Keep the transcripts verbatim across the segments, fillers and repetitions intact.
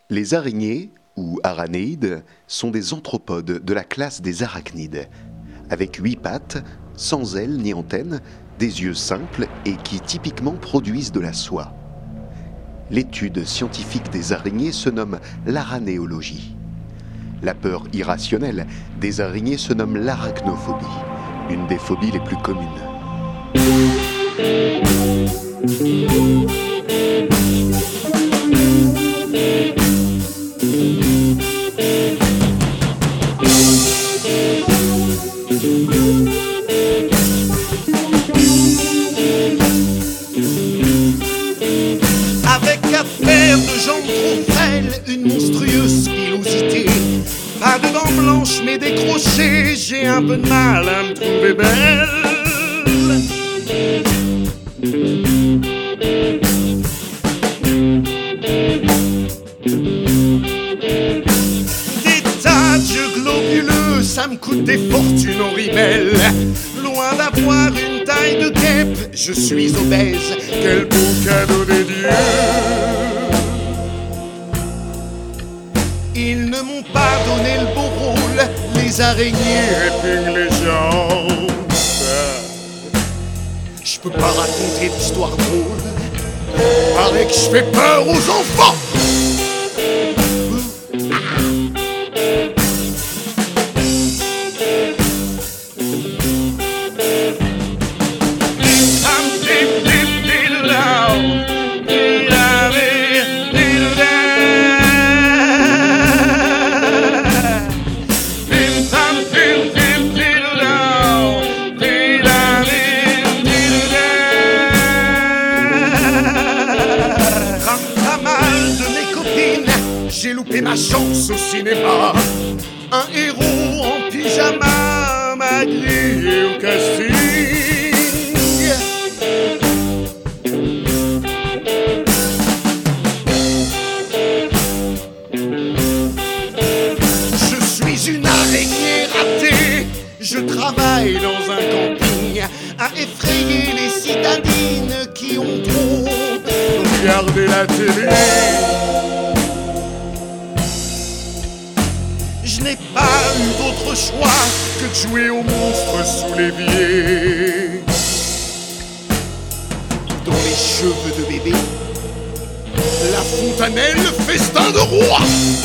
Les araignées, ou aranéides, sont des anthropodes de la classe des arachnides, avec huit pattes, sans ailes ni antennes, des yeux simples et qui typiquement produisent de la soie. L'étude scientifique des araignées se nomme l'aranéologie. La peur irrationnelle des araignées se nomme l'arachnophobie, une des phobies les plus communes. Avec affaire de jambes trop frêles, une monstrueuse pilosité. Pas de dents blanches mais des crochets, j'ai un peu de mal à me trouver belle. Des tas d'yeux globuleux, ça me coûte des fortunes en rimel. Loin d'avoir une taille de guêpe, je suis obèse, quel beau cadeau des dieux. Ils ne m'ont pas donné le beau rôle, les araignées répugnent les gens. Je peux pas raconter d'histoire drôle, paraît que je fais peur aux enfants. J'ai loupé ma chance au cinéma. Un héros en pyjama m'a grillé au casting. Je suis une araignée ratée. Je travaille dans un camping à effrayer les citadines qui ont trop regardé la télé. Je n'ai pas eu d'autre choix que de jouer au monstre sous l'évier. Dans les cheveux de bébé, la fontanelle, le festin de roi.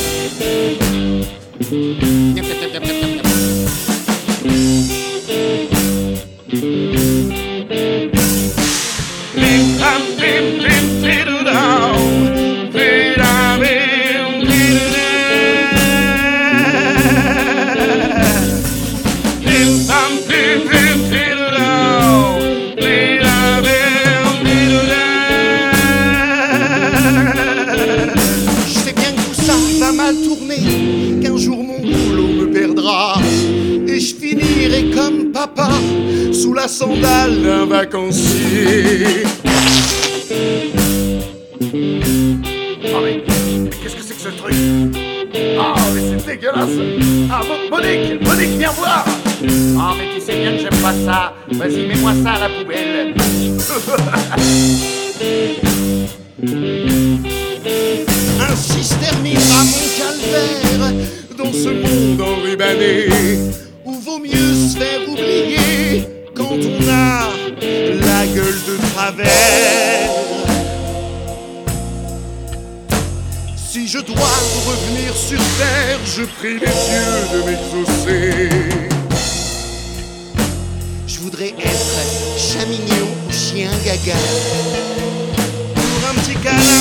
Mal tourné, qu'un jour mon boulot me perdra et je finirai comme papa sous la sandale d'un vacancier. Oh mais, mais qu'est-ce que c'est que ce truc? Oh mais c'est dégueulasse. Ah Monique, Monique, viens voir. Oh mais tu sais bien que j'aime pas ça. Vas-y, mets-moi ça à la poubelle. Ainsi se terminera mon calvaire dans ce monde enrubanné où vaut mieux se faire oublier quand on a la gueule de travers. Si je dois revenir sur terre, je prie les dieux de m'exaucer. Je voudrais être chat mignon ou chien gaga pour un petit câlin.